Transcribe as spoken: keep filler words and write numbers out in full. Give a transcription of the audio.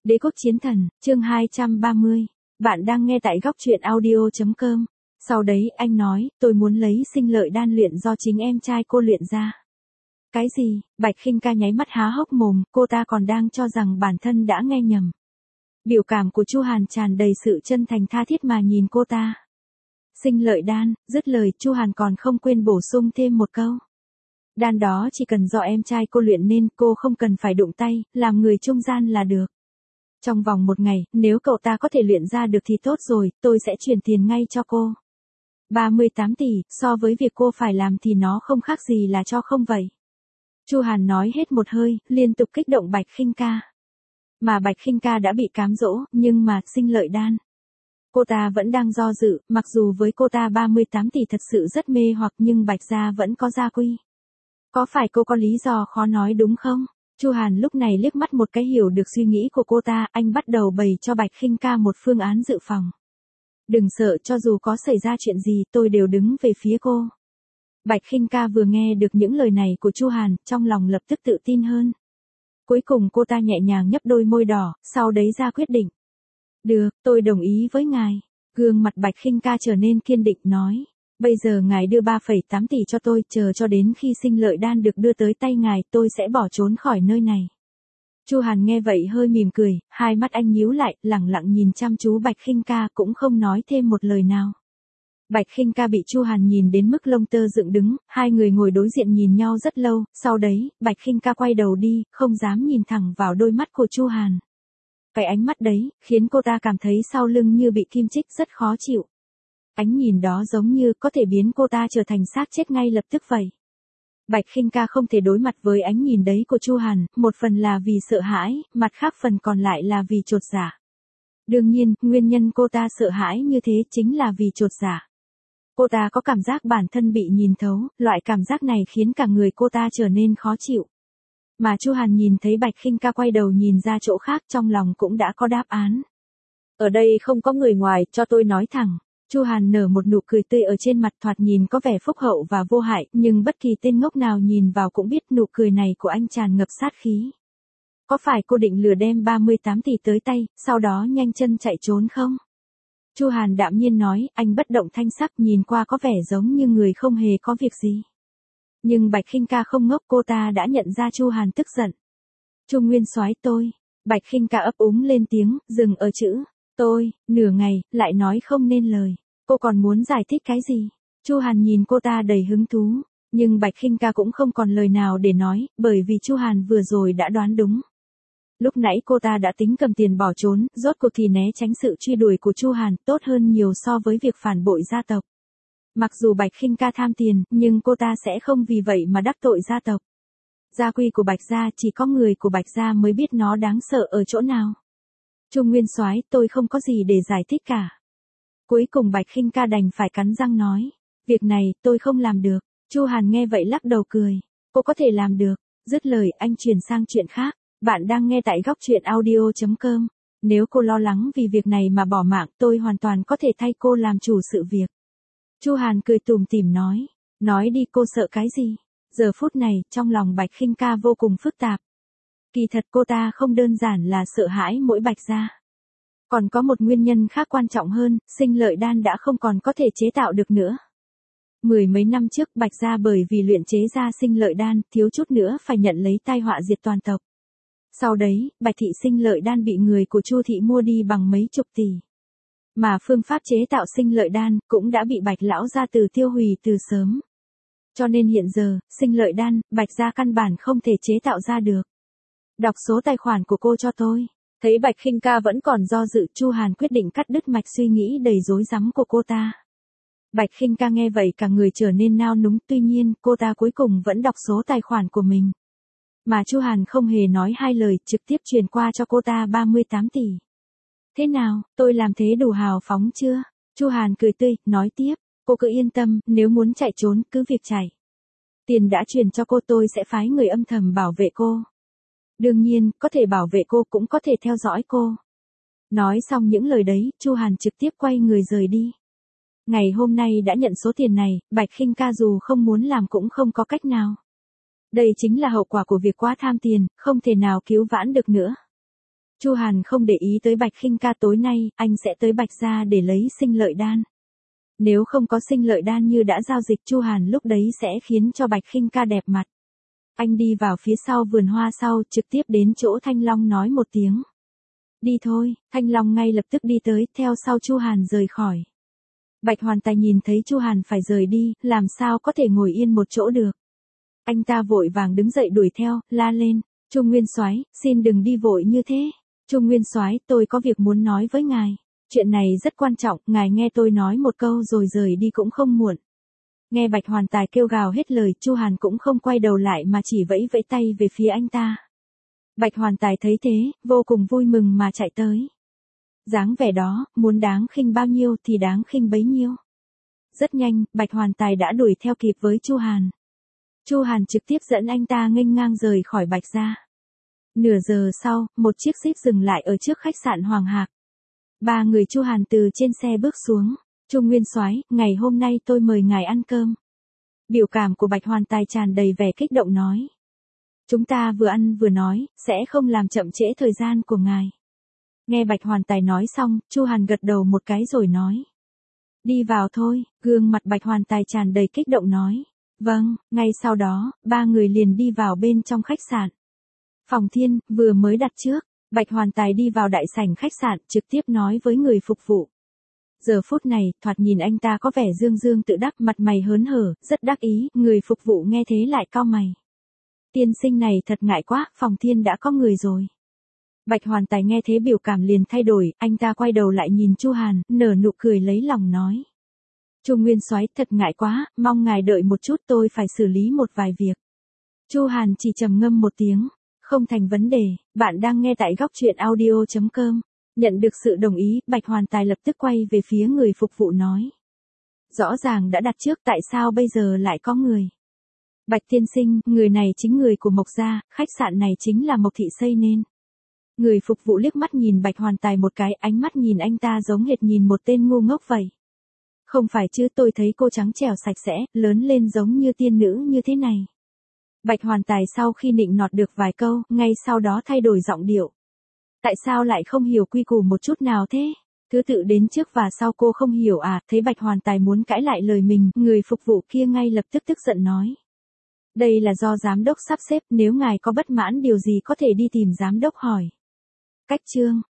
Đế quốc chiến thần, chương hai trăm ba mươi. Bạn đang nghe tại góc truyện audio chấm com. Sau đấy anh nói, tôi muốn lấy sinh lợi đan luyện do chính em trai cô luyện ra. Cái gì? Bạch Khinh Ca nháy mắt há hốc mồm, cô ta còn đang cho rằng bản thân đã nghe nhầm. Biểu cảm của Chu Hàn tràn đầy sự chân thành tha thiết mà nhìn cô ta. Sinh lợi đan, dứt lời Chu Hàn còn không quên bổ sung thêm một câu. Đan đó chỉ cần do em trai cô luyện nên cô không cần phải đụng tay, làm người trung gian là được. Trong vòng một ngày, nếu cậu ta có thể luyện ra được thì tốt rồi, tôi sẽ chuyển tiền ngay cho cô. ba mươi tám tỷ, so với việc cô phải làm thì nó không khác gì là cho không vậy. Chu Hàn nói hết một hơi, liên tục kích động Bạch Khinh Ca. Mà Bạch Khinh Ca đã bị cám dỗ, nhưng mà, sinh lợi đan. Cô ta vẫn đang do dự, mặc dù với cô ta ba mươi tám tỷ thật sự rất mê hoặc nhưng Bạch gia vẫn có gia quy. Có phải cô có lý do khó nói đúng không? Chu Hàn lúc này liếc mắt một cái hiểu được suy nghĩ của cô ta, anh bắt đầu bày cho Bạch Khinh Ca một phương án dự phòng. Đừng sợ, cho dù có xảy ra chuyện gì tôi đều đứng về phía cô. Bạch Khinh Ca vừa nghe được những lời này của Chu Hàn, trong lòng lập tức tự tin hơn. Cuối cùng cô ta nhẹ nhàng nhấp đôi môi đỏ, sau đấy ra quyết định. Được, tôi đồng ý với ngài. Gương mặt Bạch Khinh Ca trở nên kiên định nói. Bây giờ ngài đưa ba phẩy tám tỷ cho tôi, chờ cho đến khi sinh lợi đan được đưa tới tay ngài, tôi sẽ bỏ trốn khỏi nơi này. Chu Hàn nghe vậy hơi mỉm cười, hai mắt anh nhíu lại, lẳng lặng nhìn chăm chú Bạch Khinh Ca cũng không nói thêm một lời nào. Bạch Khinh Ca bị Chu Hàn nhìn đến mức lông tơ dựng đứng, hai người ngồi đối diện nhìn nhau rất lâu, sau đấy, Bạch Khinh Ca quay đầu đi, không dám nhìn thẳng vào đôi mắt của Chu Hàn. Cái ánh mắt đấy, khiến cô ta cảm thấy sau lưng như bị kim chích, rất khó chịu. Ánh nhìn đó giống như có thể biến cô ta trở thành xác chết ngay lập tức vậy. Bạch Khinh Ca không thể đối mặt với ánh nhìn đấy của Chu Hàn, một phần là vì sợ hãi, mặt khác phần còn lại là vì chột dạ. Đương nhiên, nguyên nhân cô ta sợ hãi như thế chính là vì chột dạ. Cô ta có cảm giác bản thân bị nhìn thấu, loại cảm giác này khiến cả người cô ta trở nên khó chịu. Mà Chu Hàn nhìn thấy Bạch Khinh Ca quay đầu nhìn ra chỗ khác, trong lòng cũng đã có đáp án. Ở đây không có người ngoài, cho tôi nói thẳng. Chu Hàn nở một nụ cười tươi ở trên mặt, thoạt nhìn có vẻ phúc hậu và vô hại, nhưng bất kỳ tên ngốc nào nhìn vào cũng biết nụ cười này của anh tràn ngập sát khí. Có phải cô định lừa đem ba mươi tám tỷ tới tay, sau đó nhanh chân chạy trốn không? Chu Hàn đạm nhiên nói, anh bất động thanh sắc, nhìn qua có vẻ giống như người không hề có việc gì. Nhưng Bạch Khinh Ca không ngốc, cô ta đã nhận ra Chu Hàn tức giận. Chu Nguyên Soái tôi. Bạch Khinh Ca ấp úng lên tiếng, dừng ở chữ tôi, nửa ngày, lại nói không nên lời. Cô còn muốn giải thích cái gì? Chu Hàn nhìn cô ta đầy hứng thú, nhưng Bạch Khinh Ca cũng không còn lời nào để nói, bởi vì Chu Hàn vừa rồi đã đoán đúng. Lúc nãy cô ta đã tính cầm tiền bỏ trốn, rốt cuộc thì né tránh sự truy đuổi của Chu Hàn, tốt hơn nhiều so với việc phản bội gia tộc. Mặc dù Bạch Khinh Ca tham tiền, nhưng cô ta sẽ không vì vậy mà đắc tội gia tộc. Gia quy của Bạch gia chỉ có người của Bạch gia mới biết nó đáng sợ ở chỗ nào. Chu Nguyên Soái, tôi không có gì để giải thích cả. Cuối cùng Bạch Khinh Ca đành phải cắn răng nói, việc này tôi không làm được. Chu Hàn nghe vậy lắc đầu cười, cô có thể làm được. Dứt lời anh chuyển sang chuyện khác. Bạn đang nghe tại góc truyện audio chấm com. Nếu cô lo lắng vì việc này mà bỏ mạng, tôi hoàn toàn có thể thay cô làm chủ sự việc. Chu Hàn cười tủm tỉm nói, nói đi, cô sợ cái gì? Giờ phút này, trong lòng Bạch Khinh Ca vô cùng phức tạp. Kỳ thật cô ta không đơn giản là sợ hãi mỗi Bạch gia. Còn có một nguyên nhân khác quan trọng hơn, sinh lợi đan đã không còn có thể chế tạo được nữa. Mười mấy năm trước Bạch gia bởi vì luyện chế ra sinh lợi đan, thiếu chút nữa phải nhận lấy tai họa diệt toàn tộc. Sau đấy, Bạch thị sinh lợi đan bị người của Chu thị mua đi bằng mấy chục tỷ. Mà phương pháp chế tạo sinh lợi đan cũng đã bị Bạch lão gia từ tiêu hủy từ sớm. Cho nên hiện giờ, sinh lợi đan, Bạch gia căn bản không thể chế tạo ra được. Đọc số tài khoản của cô cho tôi. Thấy Bạch Khinh Ca vẫn còn do dự, Chu Hàn quyết định cắt đứt mạch suy nghĩ đầy rối rắm của cô ta. Bạch Khinh Ca nghe vậy cả người trở nên nao núng, tuy nhiên, cô ta cuối cùng vẫn đọc số tài khoản của mình. Mà Chu Hàn không hề nói hai lời, trực tiếp truyền qua cho cô ta ba mươi tám tỷ. Thế nào, tôi làm thế đủ hào phóng chưa? Chu Hàn cười tươi, nói tiếp, cô cứ yên tâm, nếu muốn chạy trốn, cứ việc chạy. Tiền đã truyền cho cô, tôi sẽ phái người âm thầm bảo vệ cô. Đương nhiên, có thể bảo vệ cô cũng có thể theo dõi cô. Nói xong những lời đấy, Chu Hàn trực tiếp quay người rời đi. Ngày hôm nay đã nhận số tiền này, Bạch Khinh Ca dù không muốn làm cũng không có cách nào. Đây chính là hậu quả của việc quá tham tiền, không thể nào cứu vãn được nữa. Chu Hàn không để ý tới Bạch Khinh ca, tối nay, anh sẽ tới Bạch gia để lấy sinh lợi đan. Nếu không có sinh lợi đan như đã giao dịch, Chu Hàn lúc đấy sẽ khiến cho Bạch Khinh ca đẹp mặt. Anh đi vào phía sau vườn hoa sau, trực tiếp đến chỗ Thanh Long nói một tiếng. Đi thôi, Thanh Long ngay lập tức đi tới, theo sau Chu Hàn rời khỏi. Bạch Hoàn Tài nhìn thấy Chu Hàn phải rời đi, làm sao có thể ngồi yên một chỗ được. Anh ta vội vàng đứng dậy đuổi theo, la lên, Chu Nguyên Soái, xin đừng đi vội như thế. Chu Nguyên Soái, tôi có việc muốn nói với ngài. Chuyện này rất quan trọng, ngài nghe tôi nói một câu rồi rời đi cũng không muộn. Nghe Bạch Hoàn Tài kêu gào hết lời, Chu Hàn cũng không quay đầu lại mà chỉ vẫy vẫy tay về phía anh ta. Bạch Hoàn Tài thấy thế, vô cùng vui mừng mà chạy tới. Dáng vẻ đó, muốn đáng khinh bao nhiêu thì đáng khinh bấy nhiêu. Rất nhanh, Bạch Hoàn Tài đã đuổi theo kịp với Chu Hàn. Chu Hàn trực tiếp dẫn anh ta nghênh ngang rời khỏi Bạch gia. Nửa giờ sau, một chiếc jeep dừng lại ở trước khách sạn Hoàng Hạc. Ba người Chu Hàn từ trên xe bước xuống. Chu Nguyên Soái, ngày hôm nay tôi mời ngài ăn cơm. Biểu cảm của Bạch Hoàn Tài tràn đầy vẻ kích động nói. Chúng ta vừa ăn vừa nói, sẽ không làm chậm trễ thời gian của ngài. Nghe Bạch Hoàn Tài nói xong, Chu Hàn gật đầu một cái rồi nói. Đi vào thôi, gương mặt Bạch Hoàn Tài tràn đầy kích động nói. Vâng, ngay sau đó, ba người liền đi vào bên trong khách sạn. Phòng Thiên, vừa mới đặt trước, Bạch Hoàn Tài đi vào đại sảnh khách sạn, trực tiếp nói với người phục vụ. Giờ phút này, thoạt nhìn anh ta có vẻ dương dương tự đắc, mặt mày hớn hở, rất đắc ý, người phục vụ nghe thế lại cau mày. Tiên sinh này thật ngại quá, Phòng Thiên đã có người rồi. Bạch Hoàn Tài nghe thế biểu cảm liền thay đổi, anh ta quay đầu lại nhìn Chu Hàn, nở nụ cười lấy lòng nói. Chu Nguyên Soái, thật ngại quá, mong ngài đợi một chút, tôi phải xử lý một vài việc. Chu Hàn chỉ trầm ngâm một tiếng, không thành vấn đề, bạn đang nghe tại góc truyện audio chấm com. Nhận được sự đồng ý, Bạch Hoàn Tài lập tức quay về phía người phục vụ nói. Rõ ràng đã đặt trước, tại sao bây giờ lại có người? Bạch tiên sinh, người này chính người của Mộc gia, khách sạn này chính là Mộc thị xây nên. Người phục vụ liếc mắt nhìn Bạch Hoàn Tài một cái, ánh mắt nhìn anh ta giống hệt nhìn một tên ngu ngốc vậy. Không phải chứ, tôi thấy cô trắng trẻo sạch sẽ, lớn lên giống như tiên nữ như thế này. Bạch Hoàn Tài sau khi nịnh nọt được vài câu, ngay sau đó thay đổi giọng điệu. Tại sao lại không hiểu quy củ một chút nào thế? Thứ tự đến trước và sau cô không hiểu à? Thấy Bạch Hoàn Tài muốn cãi lại lời mình, người phục vụ kia ngay lập tức tức giận nói. Đây là do giám đốc sắp xếp, nếu ngài có bất mãn điều gì có thể đi tìm giám đốc hỏi. Cách chương